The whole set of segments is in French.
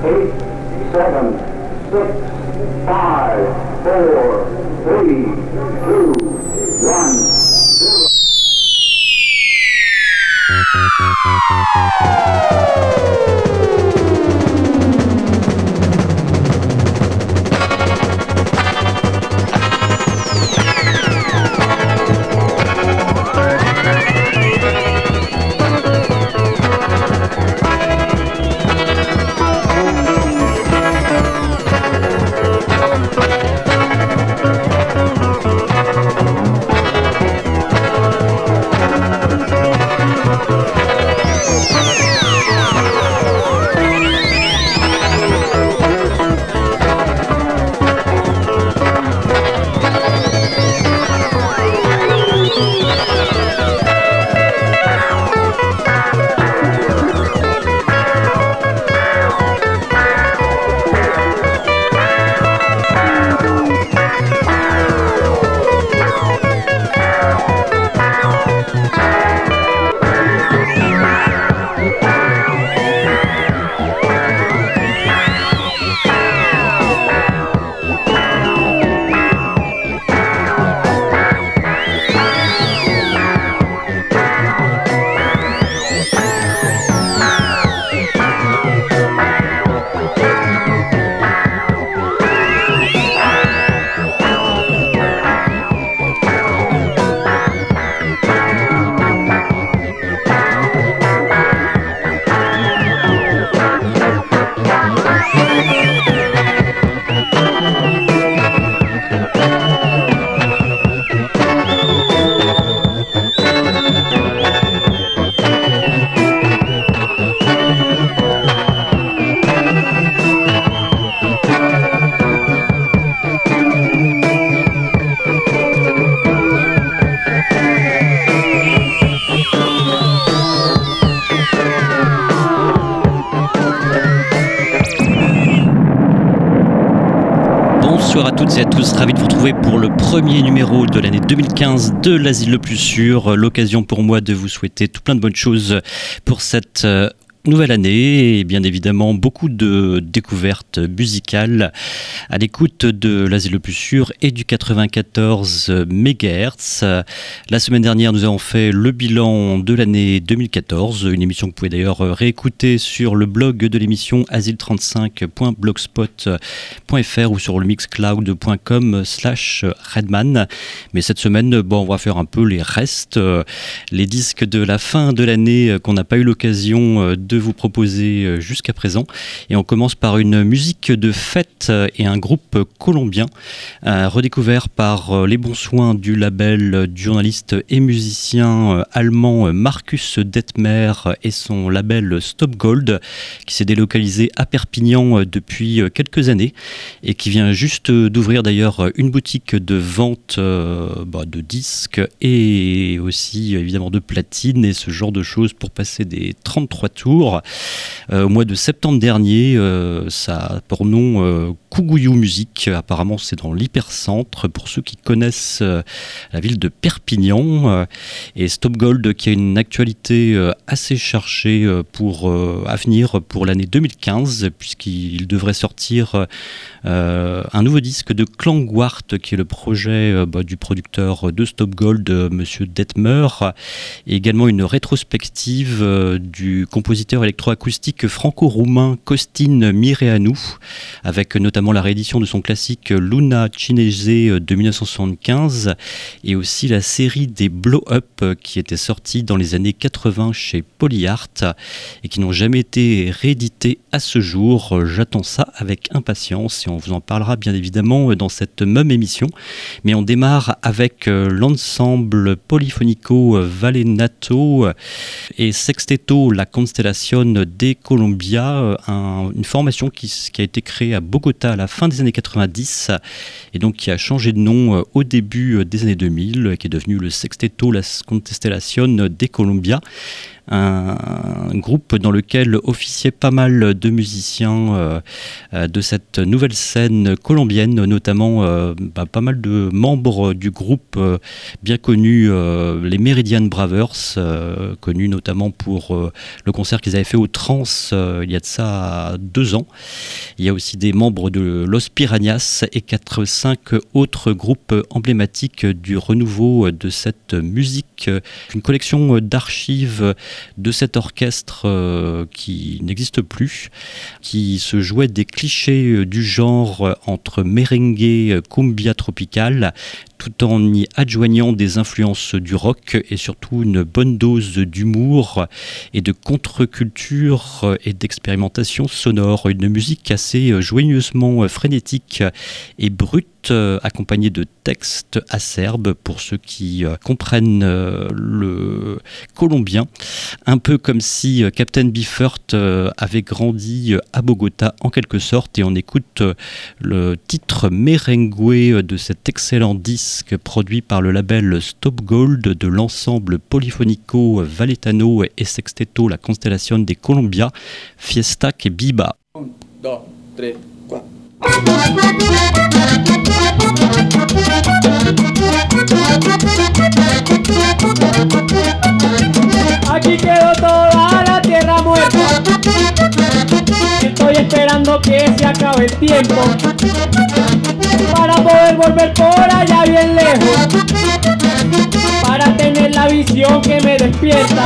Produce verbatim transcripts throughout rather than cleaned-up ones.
eight, seven, six, five, four, three, two, one, zero. Bonsoir à toutes et à tous, ravi de vous retrouver pour le premier numéro de l'année deux mille quinze de l'Asile le plus sûr. L'occasion pour moi de vous souhaiter tout plein de bonnes choses pour cette euh, nouvelle année et bien évidemment beaucoup de découvertes musicales à l'écoute de l'Asile le plus sûr et du quatre-vingt-quatorze mégahertz. La semaine dernière, nous avons fait le bilan de l'année deux mille quatorze, une émission que vous pouvez d'ailleurs réécouter sur le blog de l'émission asile trente-cinq point blogspot point f r ou sur le mixcloud point com slash redman. Mais cette semaine, bon, on va faire un peu les restes, les disques de la fin de l'année qu'on n'a pas eu l'occasion de vous proposer jusqu'à présent. Et on commence par une musique de fête et un groupe colombien euh, redécouvert par les bons soins du label du journaliste et musicien allemand Markus Detmer et son label Stop Gold, qui s'est délocalisé à Perpignan depuis quelques années et qui vient juste d'ouvrir d'ailleurs une boutique de vente euh, bah, de disques et aussi évidemment de platine et ce genre de choses pour passer des trente-trois tours. Euh, au mois de septembre dernier, euh, ça a pour nom euh, Cougouyou Musique. Apparemment, c'est dans l'hypercentre pour ceux qui connaissent euh, la ville de Perpignan. Euh, et Stop Gold qui a une actualité euh, assez chargée euh, pour euh, à venir pour l'année deux mille quinze, puisqu'il devrait sortir euh, un nouveau disque de Klangwart, qui est le projet euh, bah, du producteur de Stop Gold, euh, Monsieur Detmer, et également une rétrospective euh, du compositeur électroacoustique franco-roumain Costin Mireanu, avec notamment la réédition de son classique Luna Cinese de dix-neuf cent soixante-quinze et aussi la série des Blow Up qui était sortie dans les années quatre-vingts chez Polyart et qui n'ont jamais été réédités à ce jour. J'attends ça avec impatience et on vous en parlera bien évidemment dans cette même émission. Mais on démarre avec l'ensemble Polifonico Valenato et Sexteto La Constellación de Colombia, un, une formation qui, qui a été créée à Bogota à la fin des années quatre-vingt-dix et donc qui a changé de nom au début des années deux mille, qui est devenu le Sexteto La Constellación de Colombia. un, un groupe dans lequel officiaient pas mal de musiciens euh, euh, de cette nouvelle scène colombienne, notamment euh, bah, pas mal de membres du groupe euh, bien connu, euh, les Meridian Bravers, euh, connus notamment pour euh, le concert qu'ils avaient fait au Trans euh, il y a de ça deux ans. Il y a aussi des membres de Los Piranhas et quatre cinq autres groupes emblématiques du renouveau de cette musique. Une collection d'archives de cet orchestre euh, qui n'existe plus, qui se jouait des clichés du genre entre merengue, cumbia tropicale, tout en y adjoignant des influences du rock et surtout une bonne dose d'humour et de contre-culture et d'expérimentation sonore. Une musique assez joyeusement frénétique et brute, accompagnée de textes acerbes pour ceux qui comprennent le colombien. Un peu comme si Captain Beefheart avait grandi à Bogota en quelque sorte, et on écoute le titre Merengue de cet excellent disque produit par le label Stop Gold de l'ensemble polyphonico Valetano et Sexteto La Constellación de Colombia, Fiesta que Viva. Un, dos, tres, cuatro. Aquí quedó toda la tierra muerta. Estoy esperando que se acabe el tiempo para poder volver por allá bien lejos, para tener la visión que me despierta.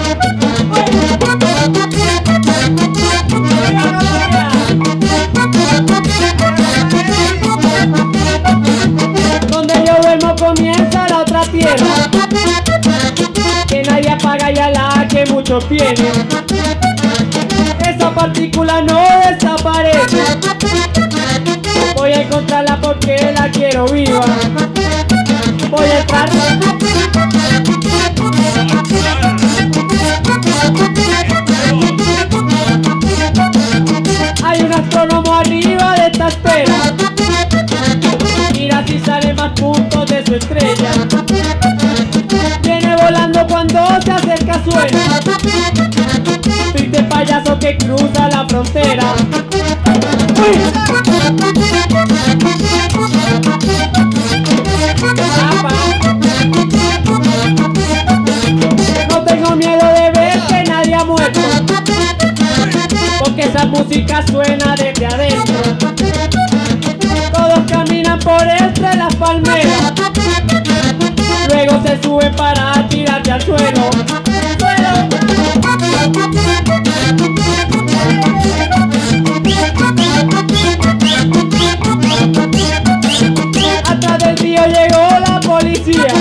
Donde yo duermo comienza la otra tierra, que nadie apaga y a la que muchos tienen. Esa partícula no desaparece, voy a encontrarla porque la quiero viva. Voy a entrar. Hay un astrónomo arriba de esta esfera, mira si sale más puntos de su estrella. Viene volando cuando se acerca, suena triste payaso que cruza la frontera. ¡Uy! No tengo miedo de ver que nadie ha muerto, porque esa música suena desde adentro. Todos caminan por entre las palmeras, luego se suben para tirarse al suelo. ¡Suelo! Atrás del río llegó la policía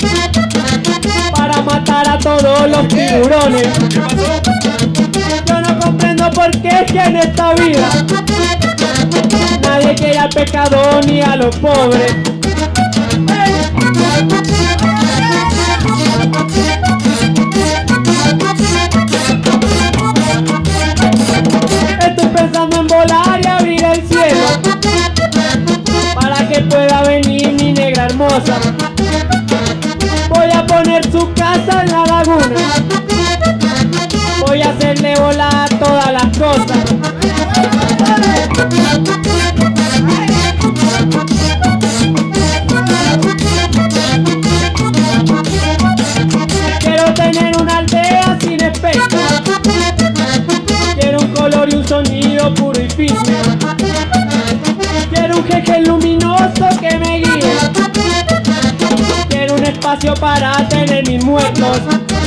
para matar a todos los tiburones. Yo no comprendo por qué es que en esta vida nadie quiere al pecador ni a los pobres. Estoy pensando en volar y abrir el cielo para que pueda venir mi negra hermosa. Voy a poner su casa en la laguna, voy a hacerle volar todas las cosas. Quiero tener una aldea sin espejo, quiero un color y un sonido puro y firme. Quiero un jeque luminoso que me guíe, quiero un espacio para tener mis muertos.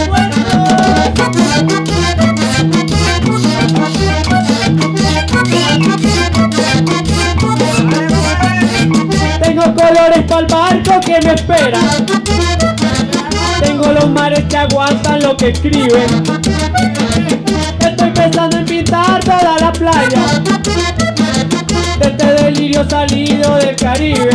Tengo colores para el barco que me espera, tengo los mares que aguantan lo que escriben. Estoy pensando en pintar toda la playa de este delirio salido del Caribe.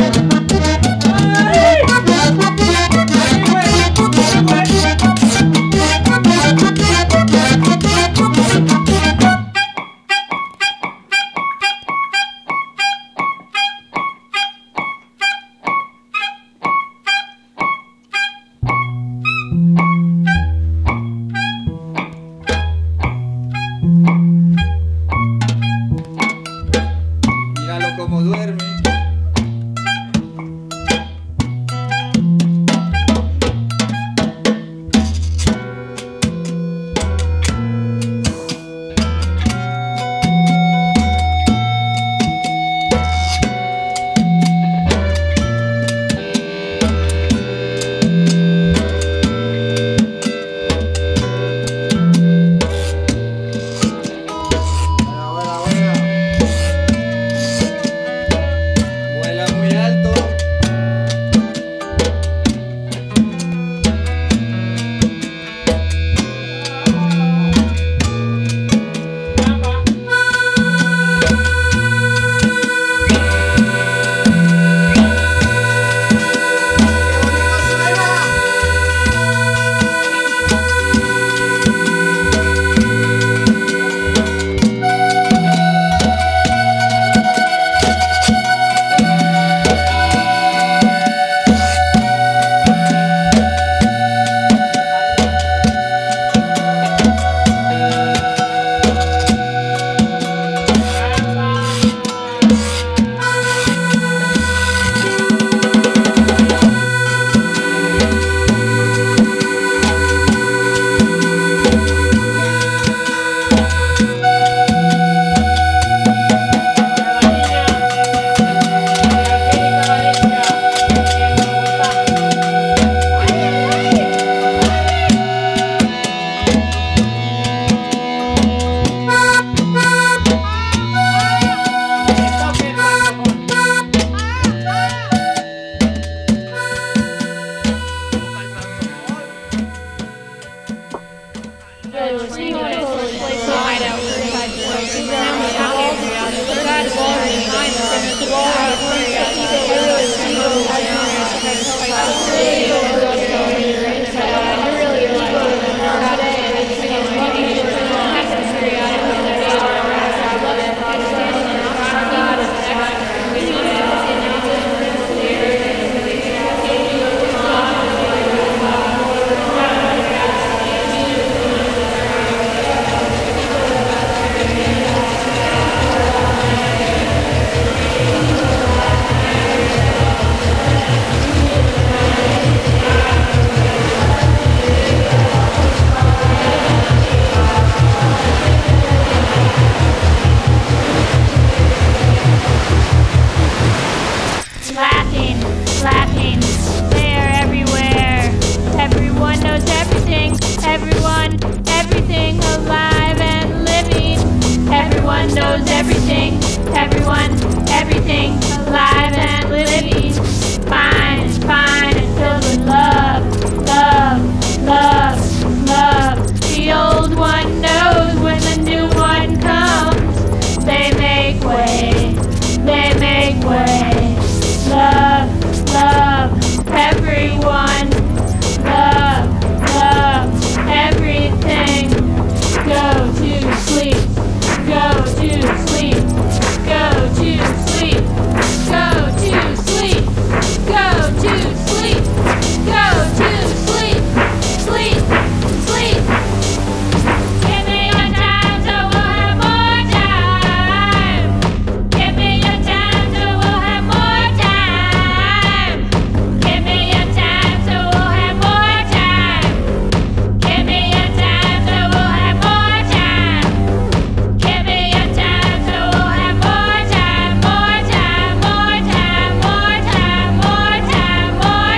everyone, everything, alive and living, fine and fine and filled with love, love, love, love. The old one knows when the new one comes. They make way, they make way. Love, love, everyone. Love, love, everything. Go to sleep, go to sleep, go to sleep, go to sleep, go to sleep, go to sleep, sleep, sleep. Give me your time so we'll have more time. Give me your time so we'll have more time. Give me your time so we'll have more time. Give me your time so we'll have more time. Give me your time so we'll have more time, more time, more time, more time, more time, more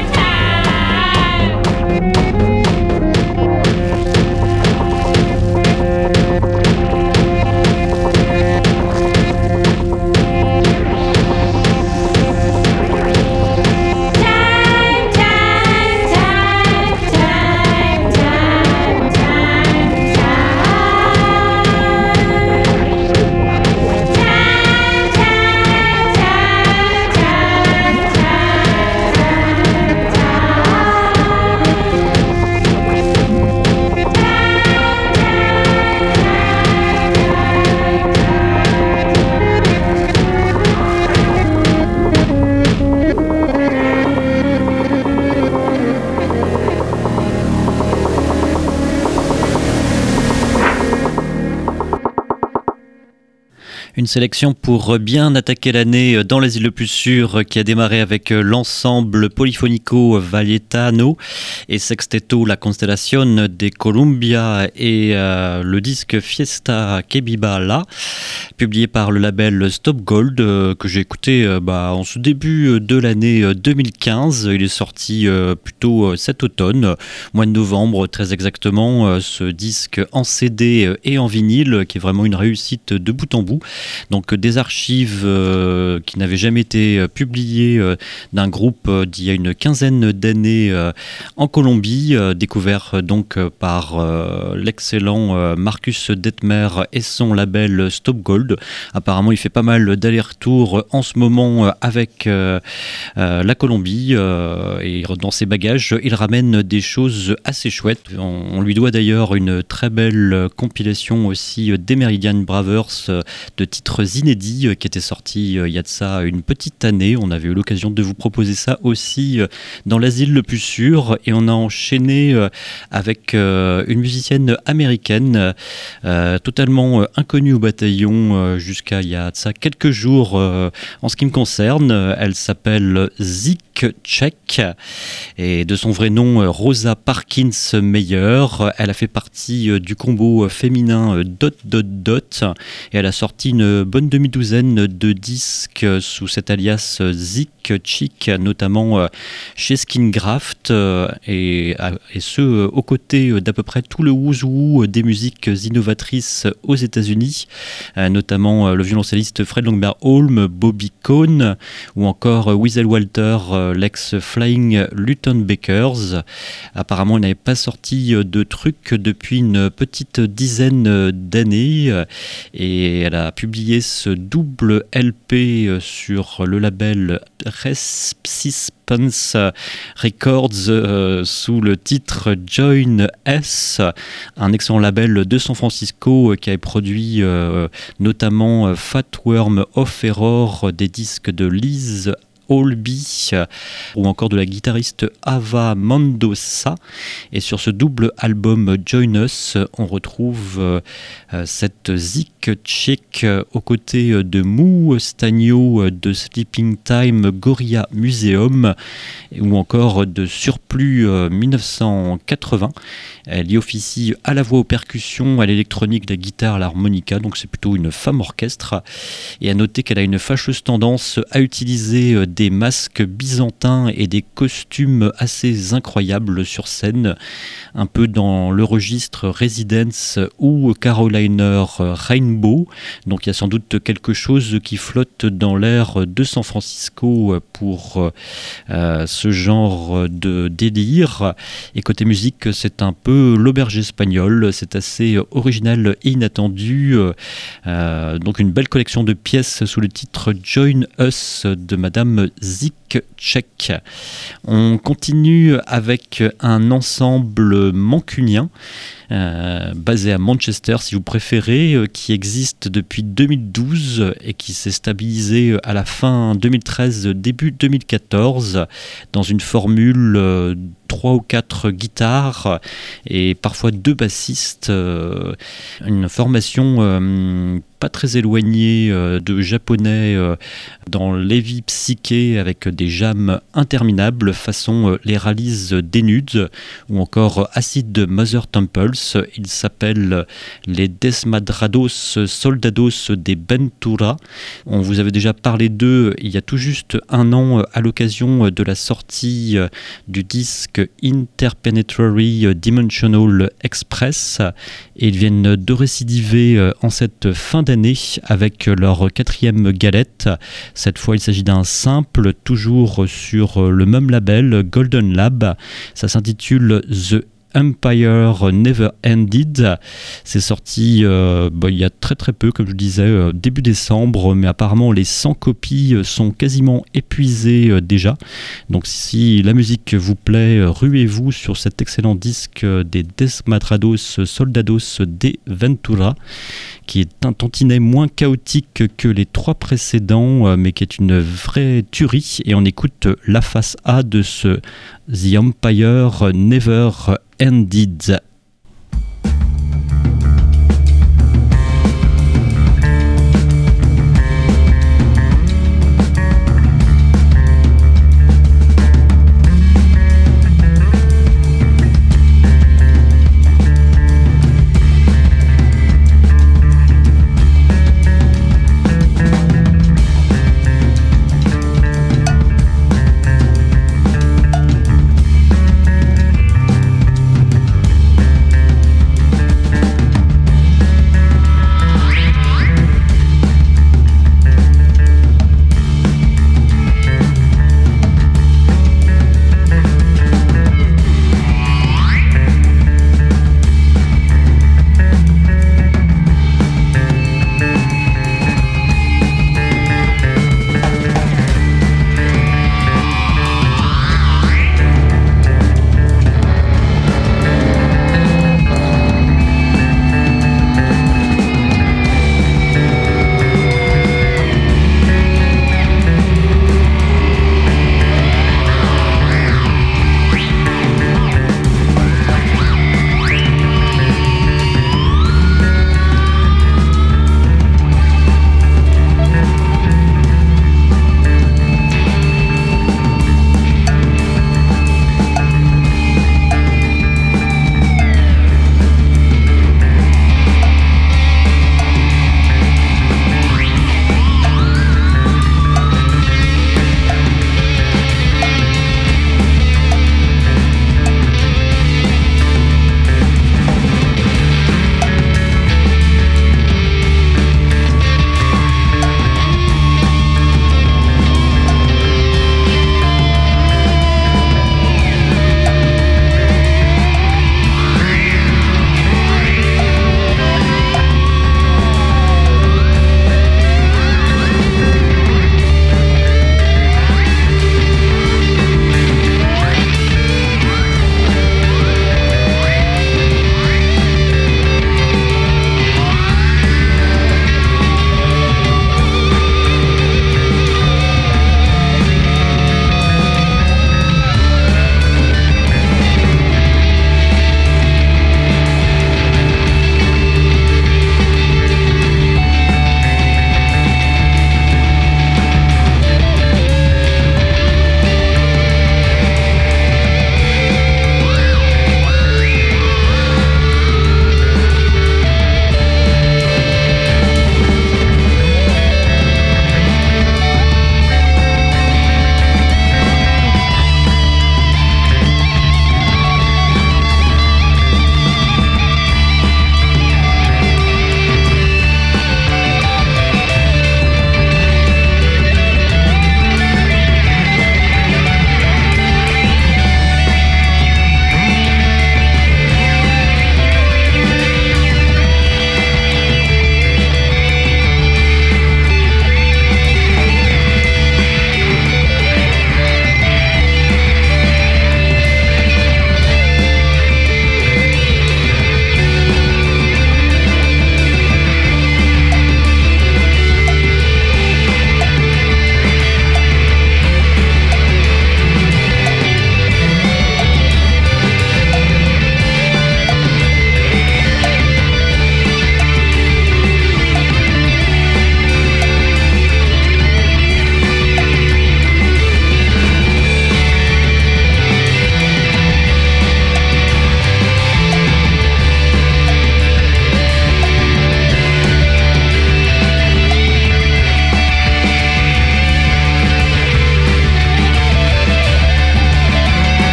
time. Time, time, time, time, time, time, Une sélection pour bien attaquer l'année dans l'asile le plus sûr, qui a démarré avec l'ensemble Polifonico Valletano et Sexteto La Constellación de Colombia et euh, le disque Fiesta Que Viva La, publié par le label Stop Gold, euh, que j'ai écouté euh, bah, en ce début de l'année deux mille quinze. Il est sorti euh, plutôt cet automne, mois de novembre très exactement, euh, ce disque en C D et en vinyle, qui est vraiment une réussite de bout en bout. Donc des archives euh, qui n'avaient jamais été euh, publiées euh, d'un groupe euh, d'il y a une quinzaine d'années euh, en Colombie, euh, découvert euh, donc euh, par euh, l'excellent euh, Marcus Detmer et son label Stop Gold. Apparemment il fait pas mal d'allers-retours en ce moment euh, avec euh, euh, la Colombie euh, et dans ses bagages il ramène des choses assez chouettes. On, on lui doit d'ailleurs une très belle compilation aussi des Meridian Bravers euh, de titres inédits qui étaient sortis il y a de ça une petite année. On avait eu l'occasion de vous proposer ça aussi dans l'asile le plus sûr, et on a enchaîné avec une musicienne américaine euh, totalement inconnue au bataillon jusqu'à il y a de ça quelques jours en ce qui me concerne. Elle s'appelle Zik Check et de son vrai nom Rosa Parkins Meyer. Elle a fait partie du combo féminin Dot Dot Dot et elle a sorti une bonne demi-douzaine de disques sous cet alias Zik Chick, notamment chez Skingraft, et, et ce aux côtés d'à peu près tout le who's who des musiques innovatrices aux États-Unis, notamment le violoncelliste Fred Longbear-Holm, Bobby Cohn ou encore Weasel Walter, l'ex Flying Luton Bakers. Apparemment, il n'avait pas sorti de trucs depuis une petite dizaine d'années et elle a publié ce double L P sur le label Resistance Records euh, sous le titre Join S, un excellent label de San Francisco euh, qui a produit euh, notamment euh, Fatworm of Error, des disques de Liz Olby ou encore de la guitariste Ava Mendoza. Et sur ce double album Join Us, on retrouve euh, cette Zik Chick euh, aux côtés de Mou Stagno de Sleeping Time Gorilla Museum ou encore de Surplus euh, dix-neuf cent quatre-vingts. Elle y officie à la voix aux percussions, à l'électronique, la guitare, à l'harmonica, donc c'est plutôt une femme orchestre. Et à noter qu'elle a une fâcheuse tendance à utiliser des masques byzantins et des costumes assez incroyables sur scène, un peu dans le registre Residence ou Caroliner Rainbow. Donc il y a sans doute quelque chose qui flotte dans l'air de San Francisco pour euh, ce genre de délire. Et côté musique, c'est un peu l'auberge espagnole, c'est assez original et inattendu. Euh, donc une belle collection de pièces sous le titre Join Us de Madame Zik Check. On continue avec un ensemble mancunien Euh, basé à Manchester si vous préférez, euh, qui existe depuis deux mille douze et qui s'est stabilisé à la fin deux mille treize, début deux mille quatorze dans une formule euh, trois ou quatre guitares et parfois deux bassistes, euh, une formation euh, pas très éloignée euh, de japonais euh, dans l'heavy psyché avec des jams interminables façon euh, les rallies d'Enude ou encore Acid Mother Temples. Ils s'appellent les Desmadrados Soldados de Ventura. On vous avait déjà parlé d'eux il y a tout juste un an à l'occasion de la sortie du disque Interplanetary Dimensional Express, et ils viennent de récidiver en cette fin d'année avec leur quatrième galette. Cette fois il s'agit d'un simple, toujours sur le même label Golden Lab. Ça s'intitule The Empire Never Ended. C'est sorti euh, bah, il y a très très peu, comme je disais, euh, début décembre, mais apparemment les cent copies sont quasiment épuisées euh, déjà. Donc si la musique vous plaît, ruez-vous sur cet excellent disque des Desmadrados Soldados de Ventura, qui est un tantinet moins chaotique que les trois précédents, mais qui est une vraie tuerie. Et on écoute la face A de ce The Empire Never Ended. Thank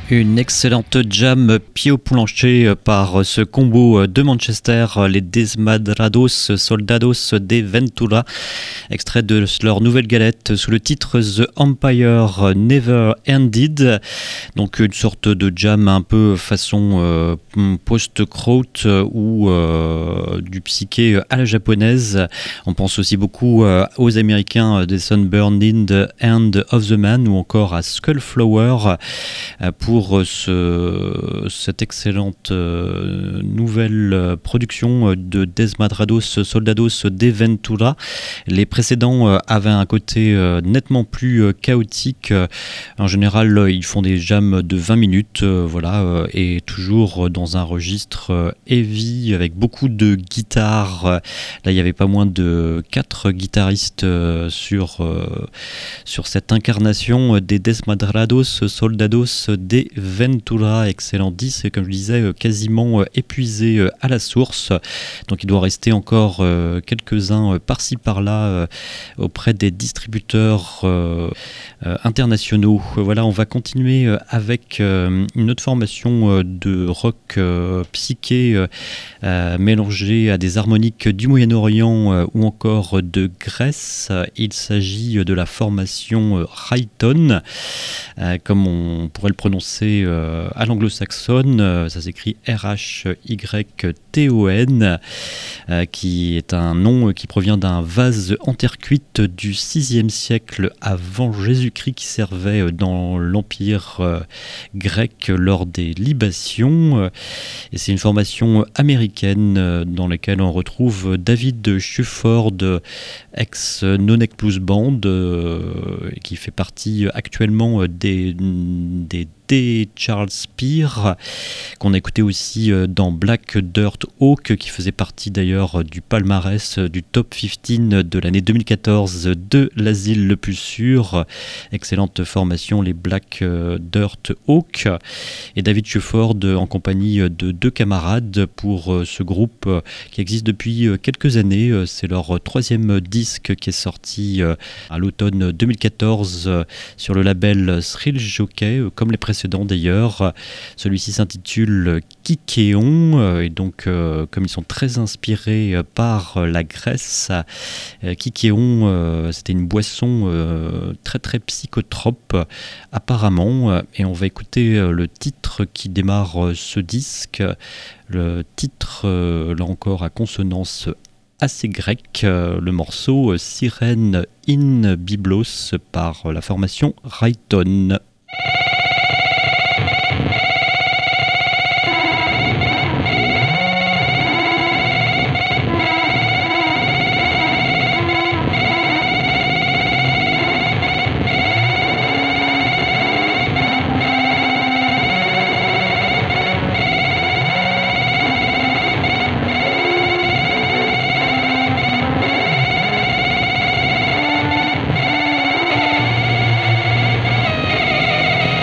Une excellente jam pied au plancher par ce combo de Manchester, les Desmadrados Soldados de Ventura, extrait de leur nouvelle galette sous le titre The Empire Never Ended. Donc une sorte de jam un peu façon euh, post-kraut ou euh, du psyché à la japonaise. On pense aussi beaucoup euh, aux Américains des Sunburned Hand of the Man ou encore à Skullflower euh, pour pour ce, cette excellente euh, nouvelle production de Desmadrados Soldados de Ventura. Les précédents euh, avaient un côté euh, nettement plus euh, chaotique. En général, euh, ils font des jams de vingt minutes, euh, voilà, euh, et toujours dans un registre euh, heavy avec beaucoup de guitares. Là, il n'y avait pas moins de quatre guitaristes euh, sur, euh, sur cette incarnation des Desmadrados Soldados de Ventura, excellent disque, comme je disais, quasiment épuisé à la source. Donc il doit rester encore quelques-uns par-ci par-là auprès des distributeurs internationaux. Voilà, on va continuer avec une autre formation de rock psyché mélangée à des harmoniques du Moyen-Orient ou encore de Grèce. Il s'agit de la formation Rayton, comme on pourrait le prononcer euh, à l'anglo-saxonne, euh, ça s'écrit R H Y T O N, euh, qui est un nom qui provient d'un vase en terre cuite du sixième siècle avant Jésus-Christ qui servait dans l'Empire euh, grec lors des libations. Et c'est une formation américaine euh, dans laquelle on retrouve David Shufford, ex-Nonec Blues Band, euh, qui fait partie actuellement des, des D. Charles Spear, qu'on a écouté aussi dans Black Dirt Oak, qui faisait partie d'ailleurs du palmarès du top quinze de l'année deux mille quatorze de l'Asile le plus sûr. Excellente formation, les Black Dirt Oak. Et David Shufford en compagnie de deux camarades pour ce groupe qui existe depuis quelques années. C'est leur troisième disque qui est sorti à l'automne deux mille quatorze sur le label Thrill Jockey, comme les précédents d'ailleurs. Celui-ci s'intitule Kikéon, et donc euh, comme ils sont très inspirés par la Grèce, euh, Kikéon euh, c'était une boisson euh, très très psychotrope apparemment, et on va écouter euh, le titre qui démarre euh, ce disque, le titre euh, là encore à consonance assez grec, euh, le morceau Sirène in Byblos par la formation Rayton. Thank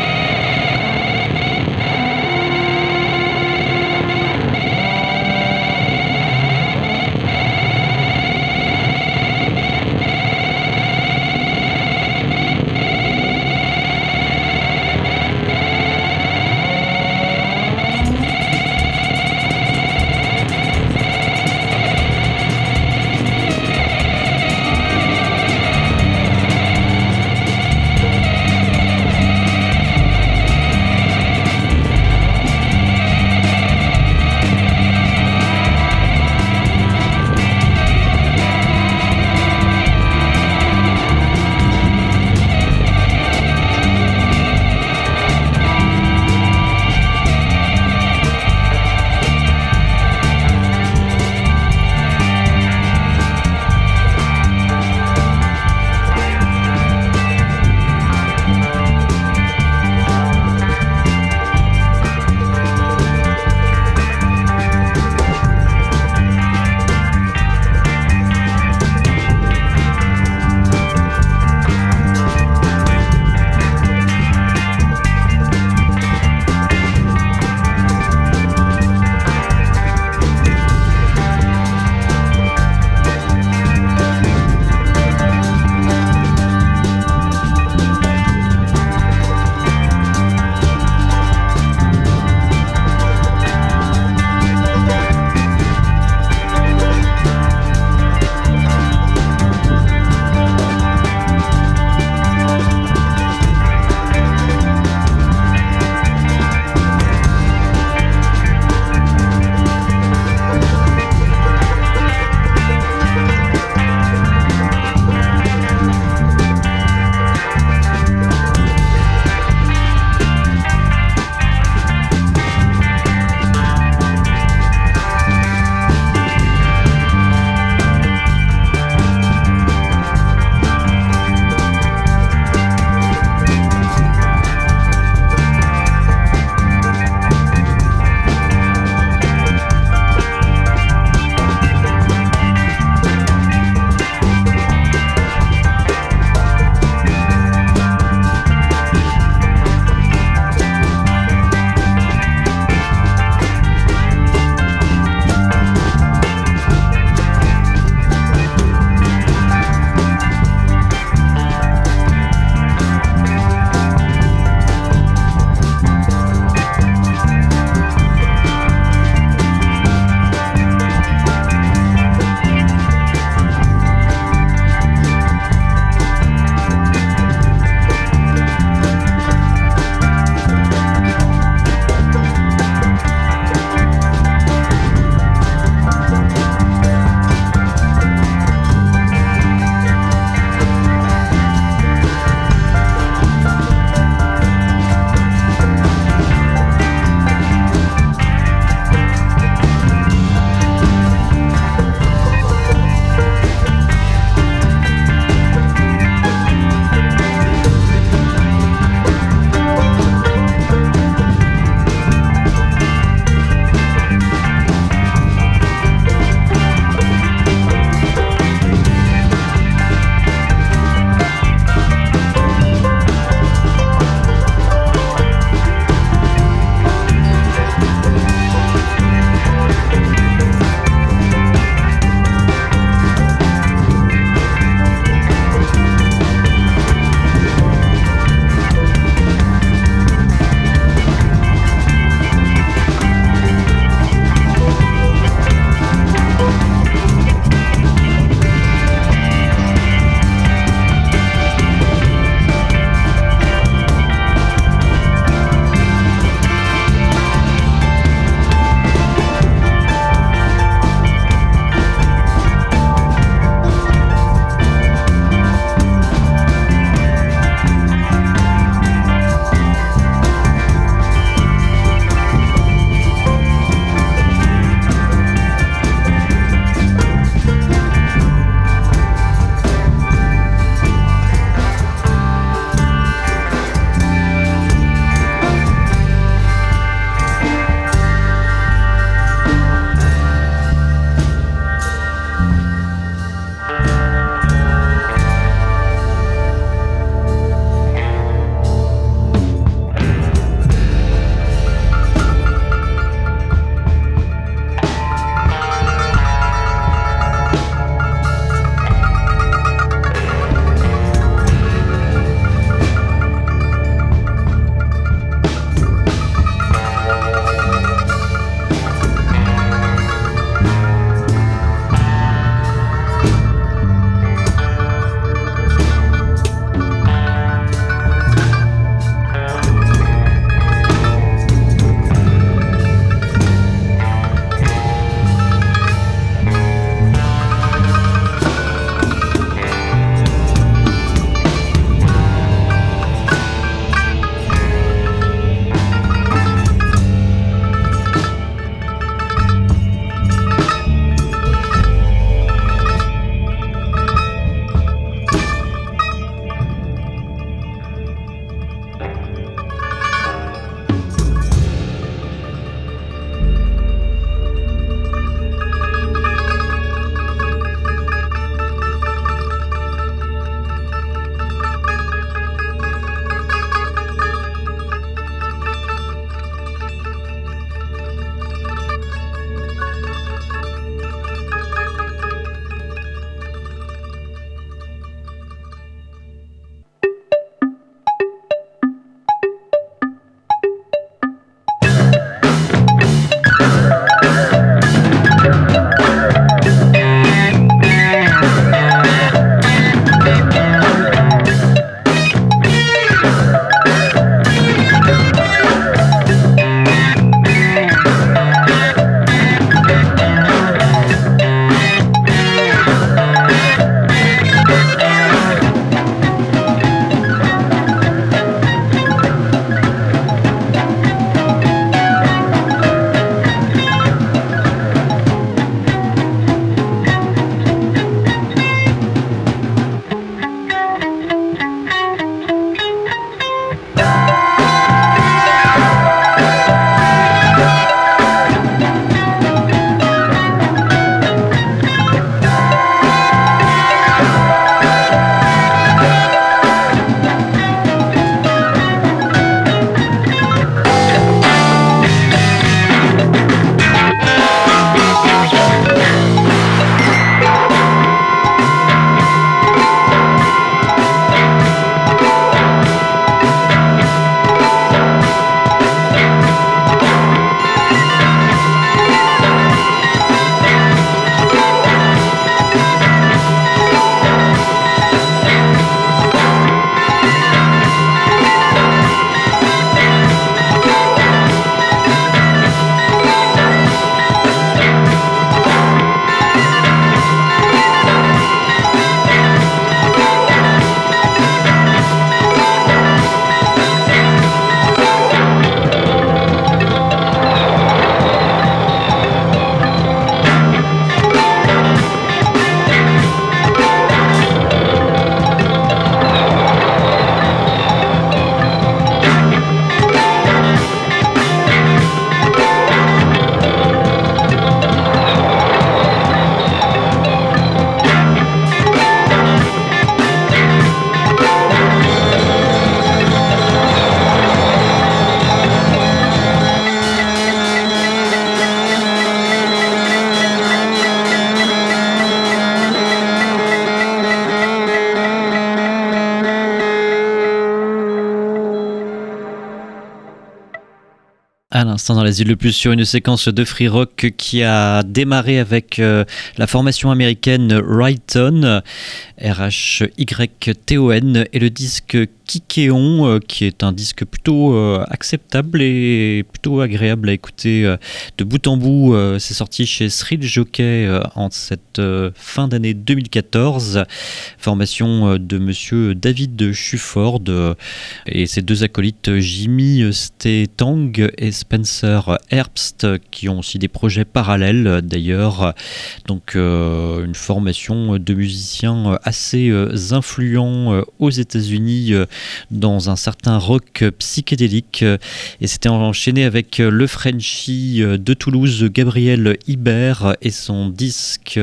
l'instant dans l'Asile le plus sur une séquence de free rock qui a démarré avec euh, la formation américaine Rhyton, R H Y T O N, et le disque Kikeon, euh, qui est un disque plutôt euh, acceptable et plutôt agréable à écouter euh, de bout en bout. Euh, c'est sorti chez Thrill Jockey euh, en cette euh, fin d'année deux mille quatorze, formation euh, de monsieur David Shufford euh, et ses deux acolytes Jimmy Stetang et Spencer Herbst, qui ont aussi des projets parallèles d'ailleurs. Donc euh, une formation de musiciens assez euh, influents euh, aux États-Unis euh, dans un certain rock psychédélique, et c'était enchaîné avec le Frenchie de Toulouse Gabriel Ibert et son disque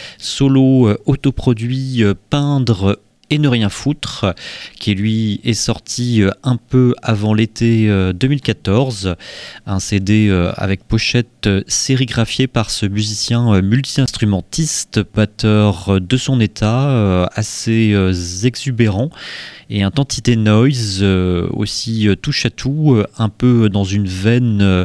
solo autoproduit Peindre et ne rien foutre, qui lui est sorti un peu avant l'été deux mille quatorze, un C D avec pochette sérigraphiée par ce musicien multi-instrumentiste, batteur de son état, assez exubérant, et un Tantité Noise aussi touche à tout, un peu dans une veine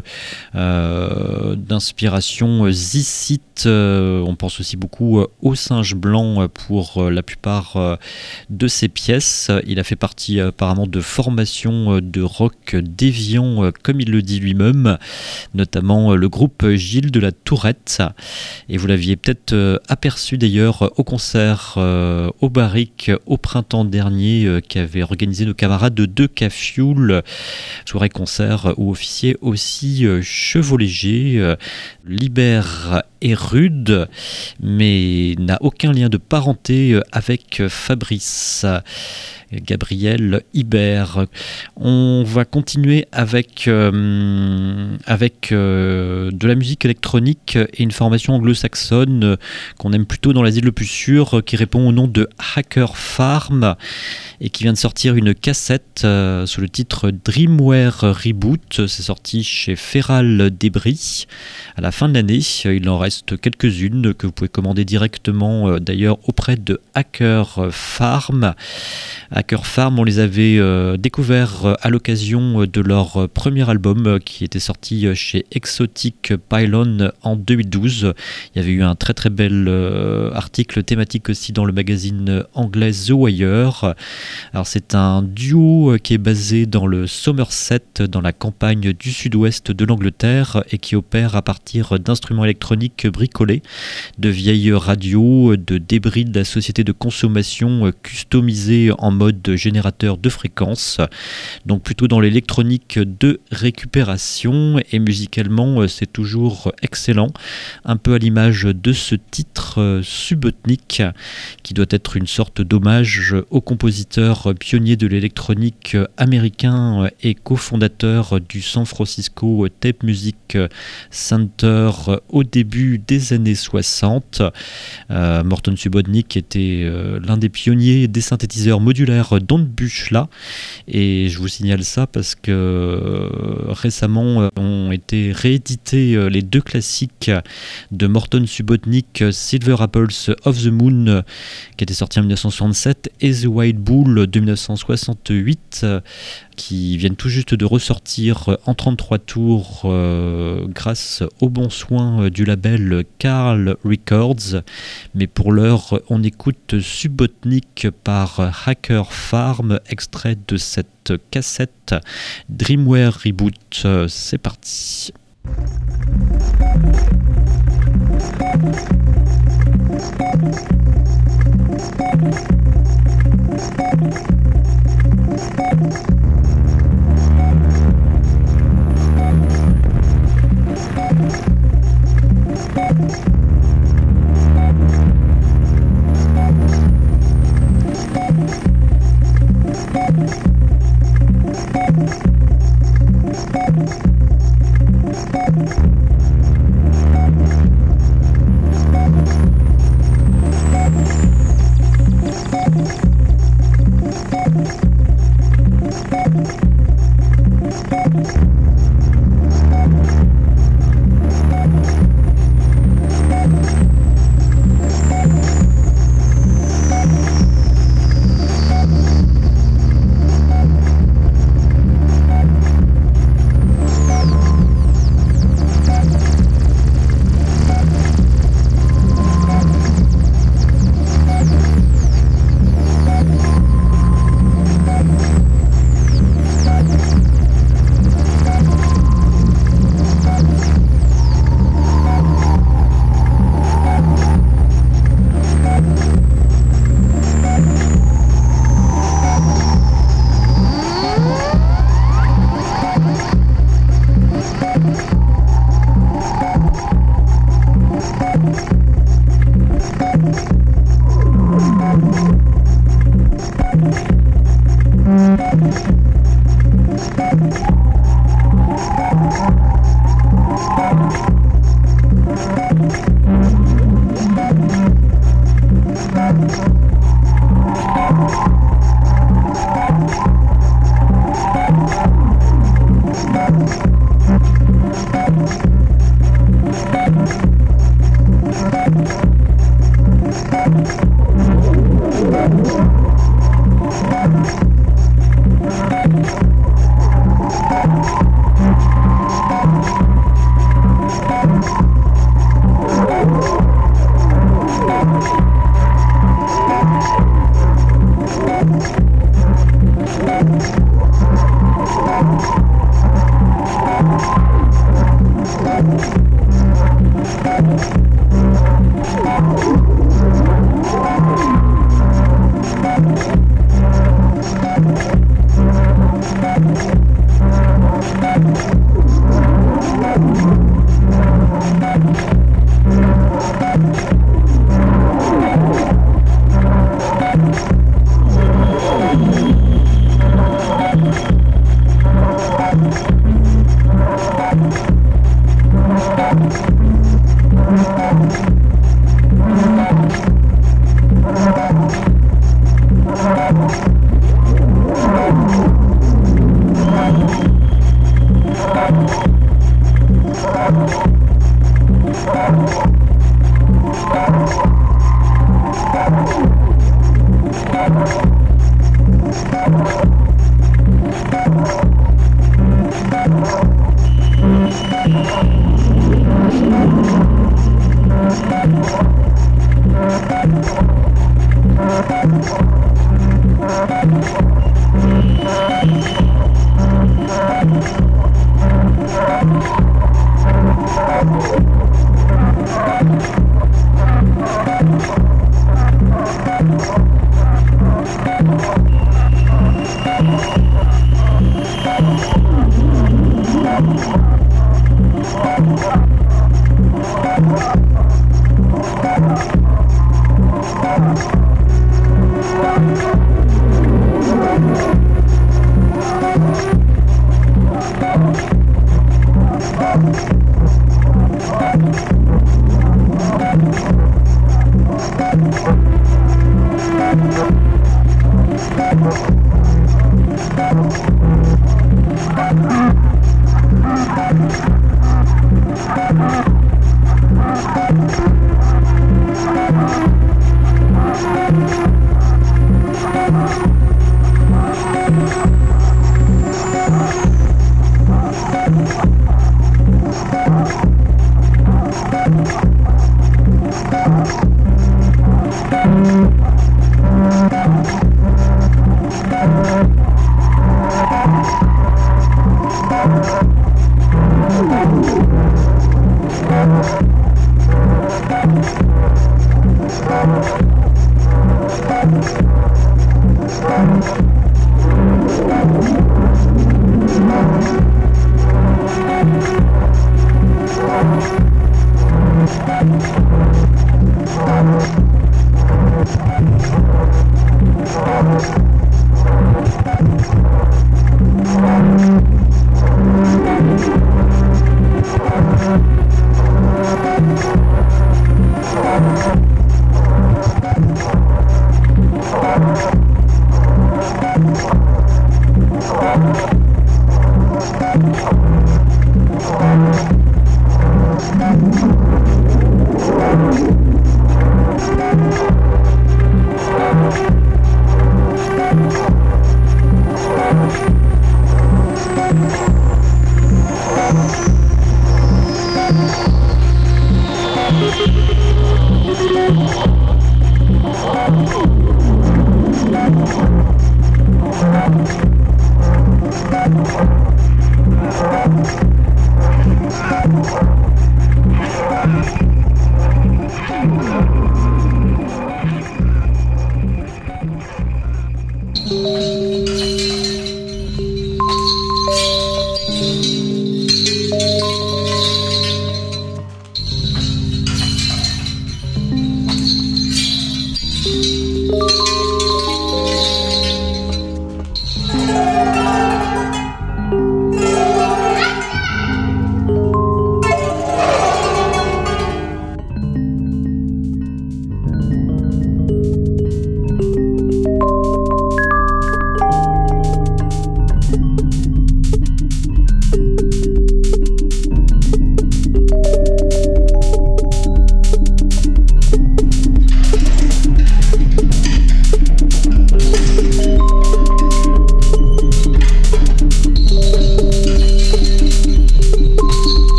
euh, d'inspiration zizite. On pense aussi beaucoup au Singe Blanc pour la plupart de ses pièces. Il a fait partie apparemment de formations de rock déviant, comme il le dit lui-même, notamment le groupe Gilles de la Tourette. Et vous l'aviez peut-être aperçu d'ailleurs au concert au Barrique au printemps dernier, qu'avaient organisé nos camarades de deux K Fuel, soirée concert où officiait aussi Chevaux Légers. Libère est rude, mais n'a aucun lien de parenté avec Fabrice. Gabriel Ibert. On va continuer avec, euh, avec euh, de la musique électronique et une formation anglo-saxonne euh, qu'on aime plutôt dans l'asile le plus sûr, euh, qui répond au nom de Hacker Farm et qui vient de sortir une cassette euh, sous le titre Dreamware Reboot. C'est sorti chez Feral Debris à la fin de l'année. Il en reste quelques-unes que vous pouvez commander directement euh, d'ailleurs auprès de Hacker Farm. Hacker Farm, on les avait euh, découverts à l'occasion de leur premier album euh, qui était sorti chez Exotic Pylon en deux mille douze. Il y avait eu un très très bel euh, article thématique aussi dans le magazine anglais The Wire. Alors c'est un duo qui est basé dans le Somerset, dans la campagne du sud-ouest de l'Angleterre, et qui opère à partir d'instruments électroniques bricolés, de vieilles radios, de débris de la société de consommation customisés en mode de générateur de fréquences, donc plutôt dans l'électronique de récupération, et musicalement c'est toujours excellent, un peu à l'image de ce titre Subotnik, qui doit être une sorte d'hommage au compositeur pionnier de l'électronique américain et cofondateur du San Francisco Tape Music Center au début des années soixante. Euh, Morton Subotnik était euh, l'un des pionniers des synthétiseurs modulaires Don't Buchla, et je vous signale ça parce que euh, récemment euh, ont été réédités euh, les deux classiques de Morton Subotnik, Silver Apples of the Moon euh, qui était sorti en dix-neuf cent soixante-sept, et The White Bull de dix-neuf cent soixante-huit euh, qui viennent tout juste de ressortir en trente-trois tours euh, grâce aux bons soins du label Carl Records. Mais pour l'heure, on écoute Subotnik par Hacker Farm, extrait de cette cassette Dreamware Reboot. C'est parti.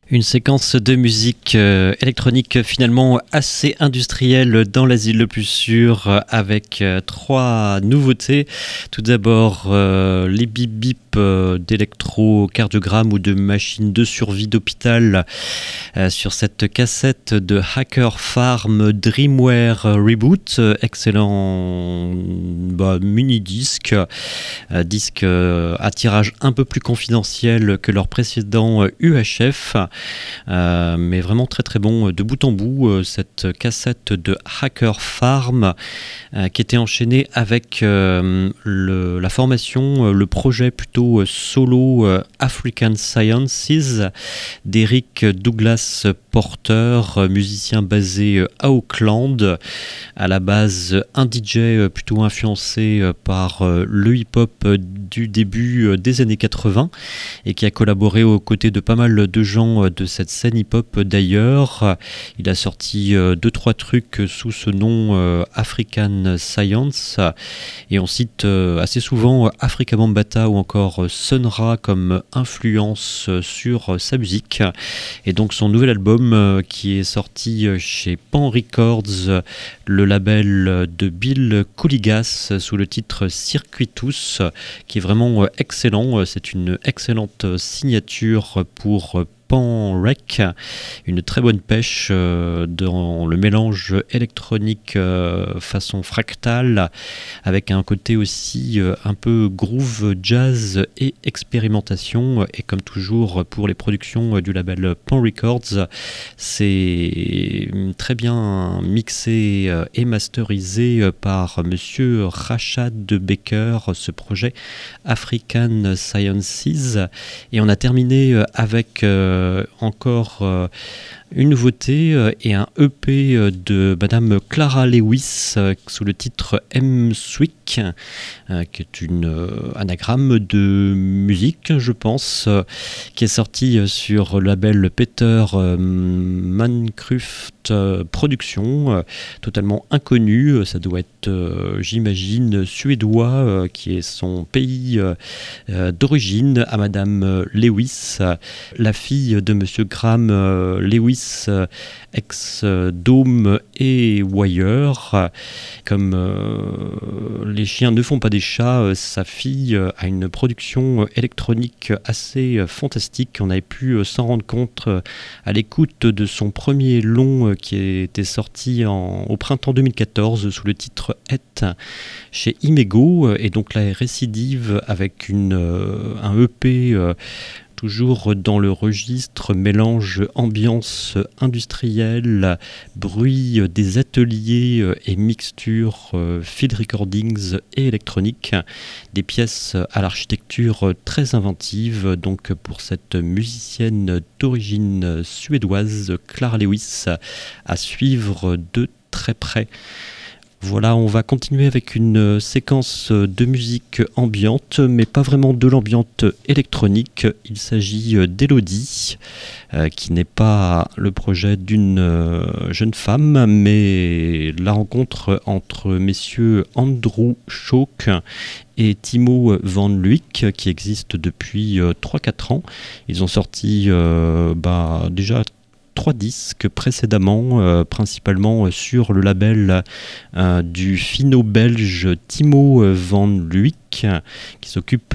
Une séquence de musique euh, électronique finalement assez industrielle dans l'asile le plus sûr euh, avec euh, trois nouveautés. Tout d'abord euh, les bip bip euh, d'électrocardiogramme ou de machines de survie d'hôpital euh, sur cette cassette de Hacker Farm Dreamware Reboot. Euh, excellent bah, mini-disque, euh, disque euh, à tirage un peu plus confidentiel que leur précédent euh, U H F. Euh, mais vraiment très très bon de bout en bout, euh, cette cassette de Hacker Farm euh, qui était enchaînée avec euh, le, la formation, euh, le projet plutôt euh, solo euh, African Sciences d'Eric Douglas Porter, euh, musicien basé euh, à Auckland, à la base un D J euh, plutôt influencé euh, par euh, le hip-hop euh, du début euh, des années quatre-vingts et qui a collaboré aux côtés de pas mal de gens euh, de cette scène hip-hop d'ailleurs. Il a sorti euh, deux trois trucs sous ce nom euh, African Science et on cite euh, assez souvent Afrika Bambaataa ou encore Sun Ra comme influence sur euh, sa musique. Et donc son nouvel album euh, qui est sorti chez Pan Records, le label de Bill Kouligas, sous le titre Circuitus, qui est vraiment euh, excellent. C'est une excellente signature pour Pan Rec, une très bonne pêche euh, dans le mélange électronique euh, façon fractale, avec un côté aussi euh, un peu groove, jazz et expérimentation. Et comme toujours pour les productions euh, du label Pan Records, c'est très bien mixé euh, et masterisé euh, par monsieur Rachad Baker, ce projet African Sciences. Et on a terminé euh, avec euh, Euh, encore euh, une nouveauté euh, et un E P euh, de Madame Clara Lewis euh, sous le titre M-Swick, euh, qui est une euh, anagramme de musique, je pense, euh, qui est sorti euh, sur le label Peter euh, Mancruft euh, Productions, euh, totalement inconnu. Ça doit être, euh, j'imagine, suédois, euh, qui est son pays euh, euh, d'origine, à Madame Lewis, euh, la fille de Monsieur Graham euh, Lewis, euh, ex-Dome et Wire. Comme euh, les chiens ne font pas des chats, euh, sa fille euh, a une production électronique assez euh, fantastique. On avait pu euh, s'en rendre compte euh, à l'écoute de son premier long euh, qui était sorti en, au printemps deux mille quatorze sous le titre Het chez Imego, et donc la récidive avec une, euh, un E P euh, toujours dans le registre mélange ambiance industrielle, bruit des ateliers et mixture field recordings et électronique, des pièces à l'architecture très inventive donc pour cette musicienne d'origine suédoise Clara Lewis, à suivre de très près. Voilà, on va continuer avec une séquence de musique ambiante, mais pas vraiment de l'ambiante électronique. Il s'agit d'Elodie, euh, qui n'est pas le projet d'une euh, jeune femme, mais la rencontre entre messieurs Andrew Schock et Timo Van Luik, qui existe depuis euh, trois quatre ans. Ils ont sorti euh, bah, déjà trois disques précédemment, euh, principalement sur le label euh, du finno-belge Timo Van Luik, qui s'occupe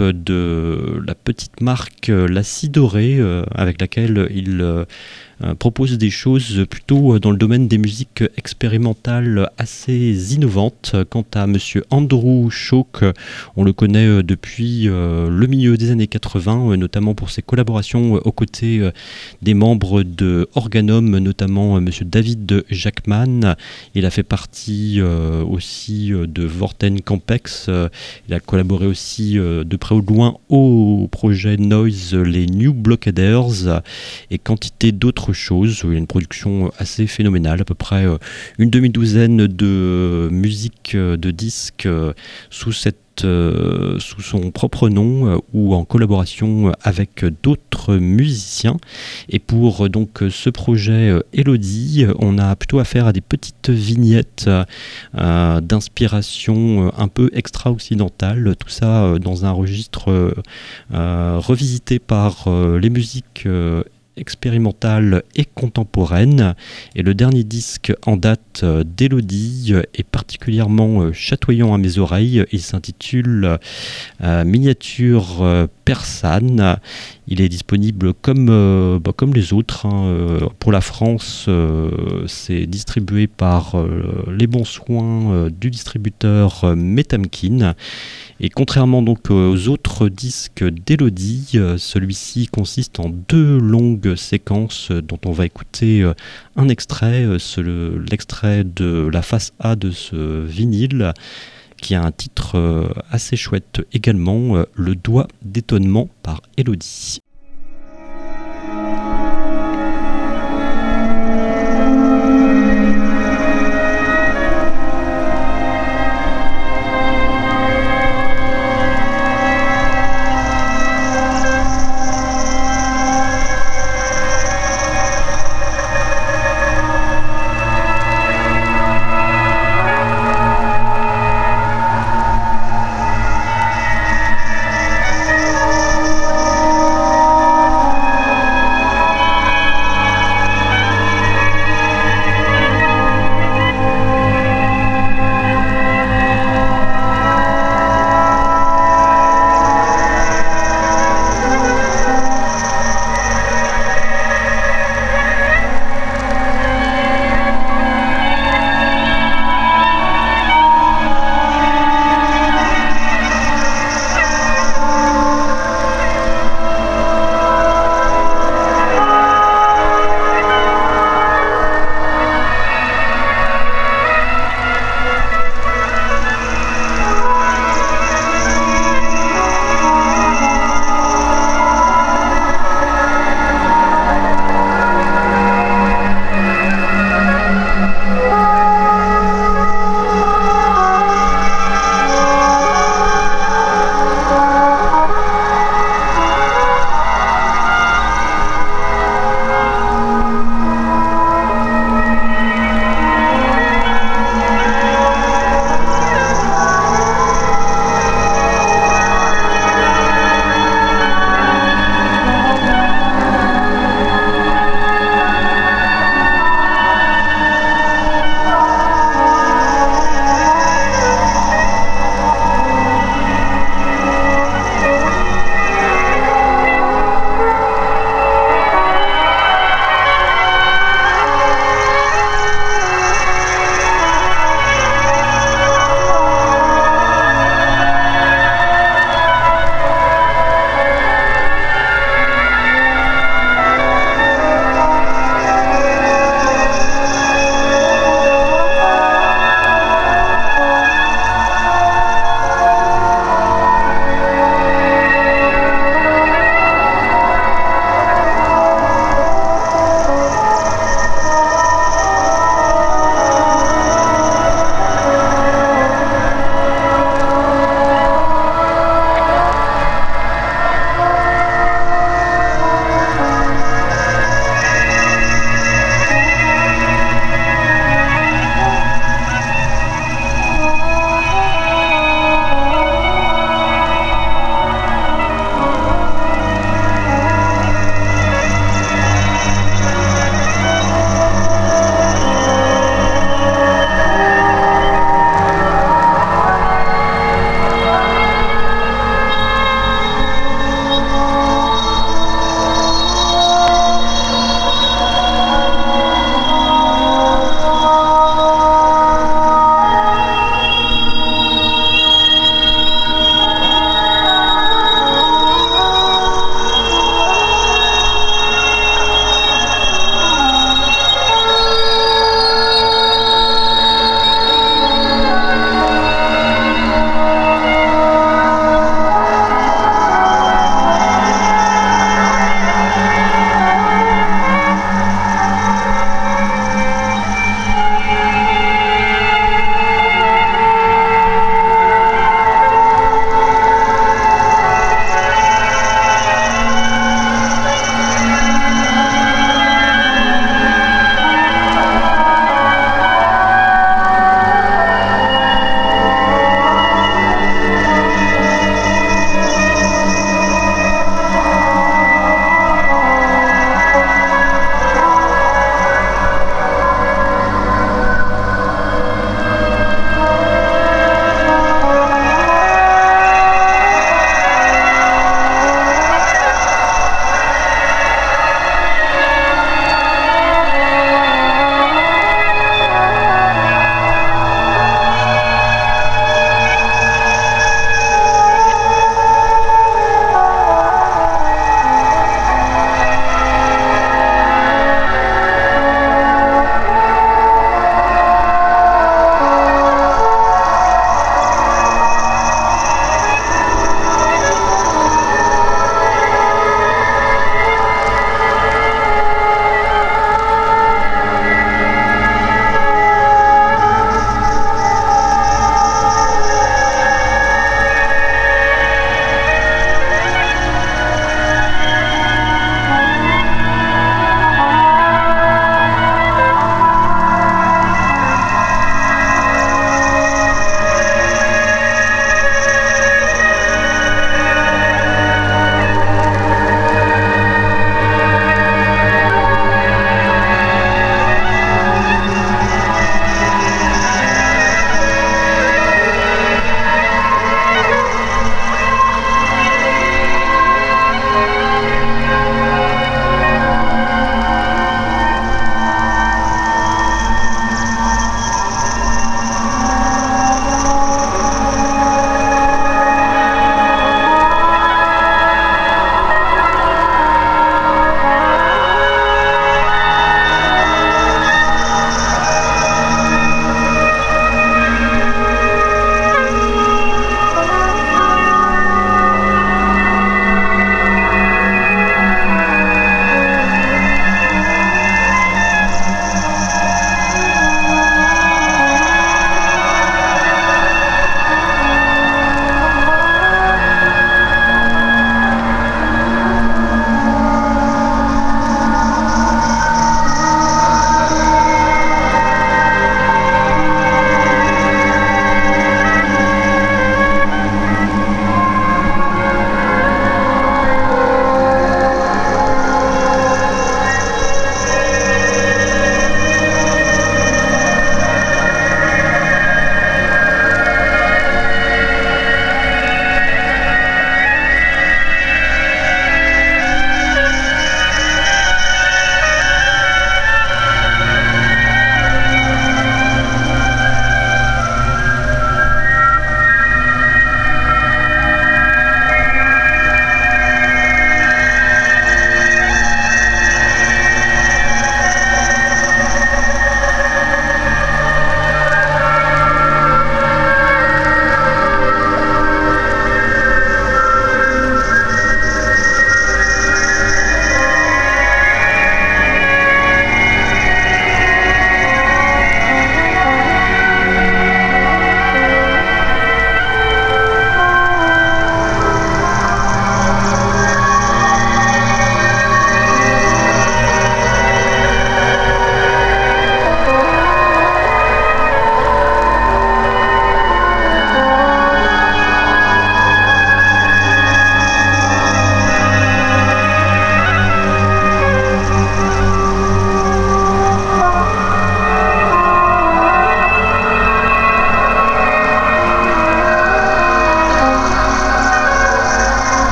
de la petite marque La Scie Dorée, euh, avec laquelle il euh, propose des choses plutôt dans le domaine des musiques expérimentales assez innovantes. Quant à monsieur Andrew Schock, on le connaît depuis euh, le milieu des années quatre-vingts, euh, notamment pour ses collaborations aux côtés euh, des membres de Organum, notamment euh, monsieur David Jackman. Il a fait partie euh, aussi euh, de Vorten Campex. Euh, il a collaboré aussi euh, de près ou de loin au projet Noise, les New Blockaders, et quantité d'autres choses. Il y a une production assez phénoménale, à peu près euh, une demi-douzaine de euh, musiques euh, de disques euh, sous cette Euh, sous son propre nom euh, ou en collaboration avec d'autres musiciens. Et pour euh, donc ce projet euh, Elodie, on a plutôt affaire à des petites vignettes euh, d'inspiration euh, un peu extra-occidentale, tout ça euh, dans un registre euh, euh, revisité par euh, les musiques euh, expérimentale et contemporaine. Et le dernier disque en date euh, d'Elodie euh, est particulièrement euh, chatoyant à mes oreilles. Il s'intitule euh, Miniature euh, persane. Il est disponible comme, euh, bah, comme les autres. Hein. Euh, pour la France, euh, c'est distribué par euh, les bons soins euh, du distributeur euh, Metamkin. Et contrairement donc aux autres disques d'Elodie, euh, celui-ci consiste en deux longues séquences euh, dont on va écouter euh, un extrait, euh, c'est le, l'extrait de la face A de ce vinyle, qui a un titre euh, assez chouette également, euh, Le doigt d'étonnement par Elodie. Thank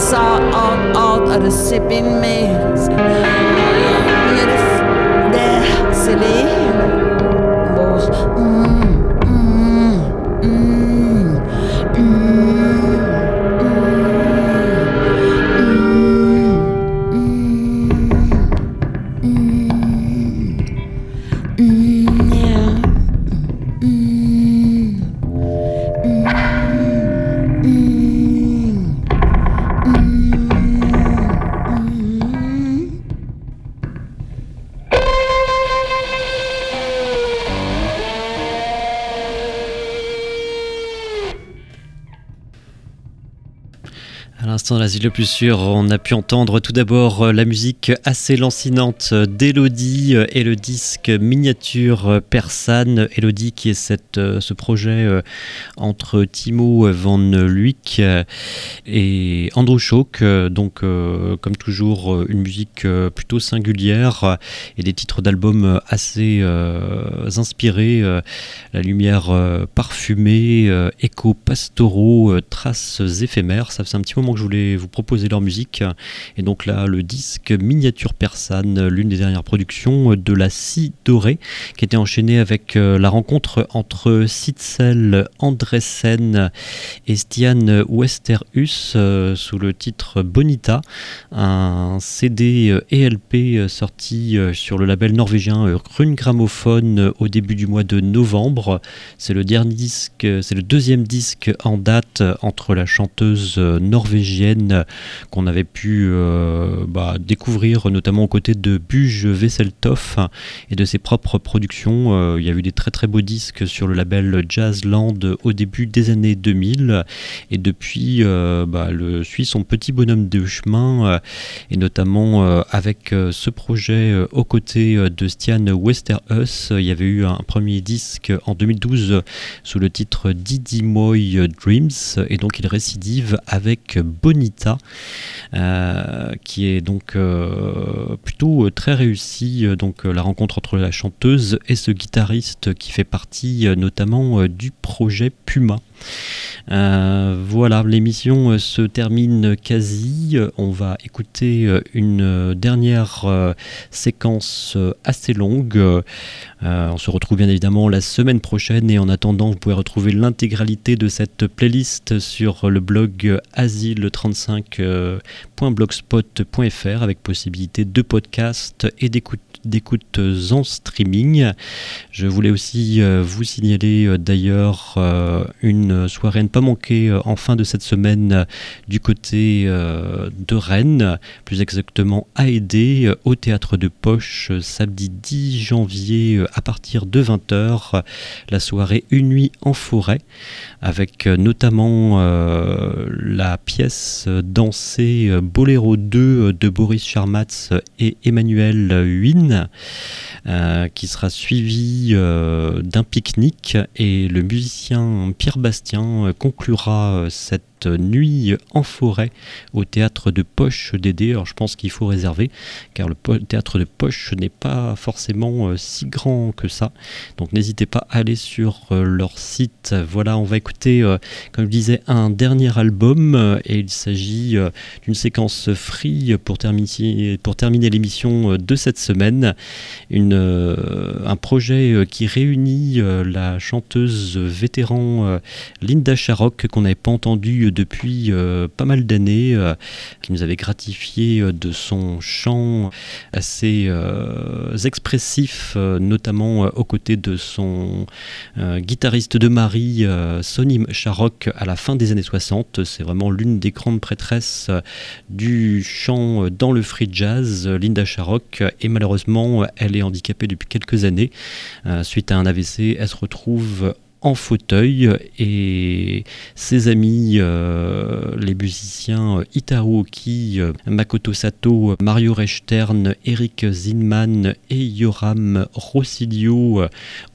salt out, out of the sipping mist. Let it f- there, silly. Boss, mm, mm, mm, mm, mm, mm, mm, yeah. À l'instant de l'asile le plus sûr, on a pu entendre tout d'abord la musique assez lancinante d'Elodie et le disque miniature persane. Elodie qui est cette, ce projet entre Timo van Luik et Andrew Schauck. Donc comme toujours une musique plutôt singulière et des titres d'albums assez euh, inspirés. La lumière parfumée, échos pastoraux, traces éphémères. Ça faisait un petit moment que je voulais vous proposer leur musique, et donc là le disque miniature persane, l'une des dernières productions de la Scie Dorée, qui était enchaînée avec la rencontre entre Sitzel Andresen et Stian Westerhus euh, sous le titre Bonita, un C D et L P sorti sur le label norvégien Rune Gramophone au début du mois de novembre. C'est le dernier disque, c'est le deuxième disque en date entre la chanteuse norvégienne qu'on avait pu euh, bah, découvrir notamment aux côtés de Buge Vesseltoff et de ses propres productions. Euh, il y a eu des très très beaux disques sur le label Jazzland au début des années deux mille, et depuis euh, bah, le suit son petit bonhomme de chemin euh, et notamment euh, avec euh, ce projet euh, aux côtés de Stian Westerhus. Il y avait eu un premier disque en deux mille douze sous le titre Didi Moy Dreams, et donc il récidive avec Bonita, euh, qui est donc euh, plutôt euh, très réussi. Donc euh, la rencontre entre la chanteuse et ce guitariste qui fait partie euh, notamment euh, du projet Puma. Euh, voilà, l'émission se termine quasi. On va écouter une dernière euh, séquence assez longue. Euh, on se retrouve bien évidemment la semaine prochaine, et en attendant, vous pouvez retrouver l'intégralité de cette playlist sur le blog asile trente-cinq point blogspot point f r avec possibilité de podcast et d'écoute d'écoute en streaming. Je voulais aussi euh, vous signaler euh, d'ailleurs euh, une soirée à ne pas manquer euh, en fin de cette semaine euh, du côté euh, de Rennes, plus exactement à Édé, euh, au Théâtre de Poche, euh, samedi dix janvier euh, à partir de vingt heures, euh, la soirée Une nuit en forêt, avec euh, notamment euh, la pièce euh, dansée euh, Boléro deux euh, de Boris Charmatz et Emmanuel Huyn, Euh, qui sera suivi euh, d'un pique-nique, et le musicien Pierre Bastien euh, conclura euh, cette nuit en forêt au théâtre de Poche d'Édé. Alors je pense qu'il faut réserver, car le po- théâtre de Poche n'est pas forcément euh, si grand que ça, donc n'hésitez pas à aller sur euh, leur site. Voilà, on va écouter euh, comme je disais un dernier album, euh, et il s'agit euh, d'une séquence free pour terminer, pour terminer l'émission euh, de cette semaine. Une, euh, un projet euh, qui réunit euh, la chanteuse vétéran euh, Linda Sharrock, qu'on n'avait pas entendue depuis euh, pas mal d'années, euh, qui nous avait gratifié euh, de son chant assez euh, expressif, euh, notamment euh, aux côtés de son euh, guitariste de mari, euh, Sonny Sharrock, à la fin des années soixante. C'est vraiment l'une des grandes prêtresses euh, du chant euh, dans le free jazz, euh, Linda Sharrock, et malheureusement elle est handicapée depuis quelques années. Euh, suite à un A V C, elle se retrouve en fauteuil, et ses amis, euh, les musiciens Itaru Oki, euh, Makoto Sato, Mario Rechtern, Eric Zinman et Yoram Rossilio, euh,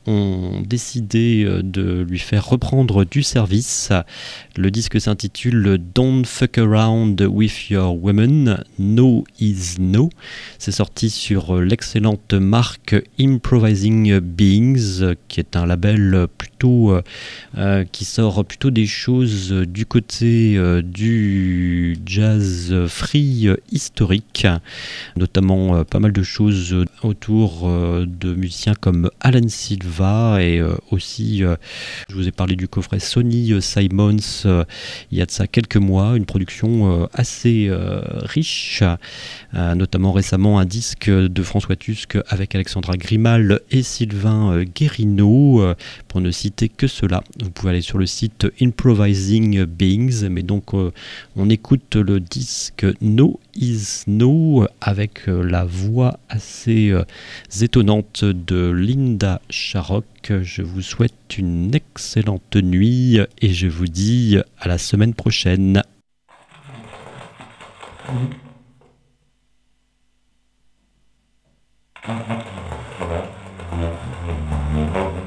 ont décidé de lui faire reprendre du service. Le disque s'intitule Don't Fuck Around With Your Women, No Is No. C'est sorti sur l'excellente marque Improvising Beings, qui est un label plutôt euh, qui sort plutôt des choses du côté euh, du jazz free historique, notamment euh, pas mal de choses autour euh, de musiciens comme Alan Silva et euh, aussi euh, je vous ai parlé du coffret Sonny Simons euh, il y a de ça quelques mois, une production euh, assez euh, riche, euh, notamment récemment un disque de François Tusk avec Alexandra Grimal et Sylvain euh, Guérino, euh, pour ne citer que cela. Vous pouvez aller sur le site Improvising Beings, mais donc euh, on écoute le disque No Is No avec euh, la voix assez euh, étonnante de Linda Sharrock. Je vous souhaite une excellente nuit et je vous dis à la semaine prochaine. Mmh.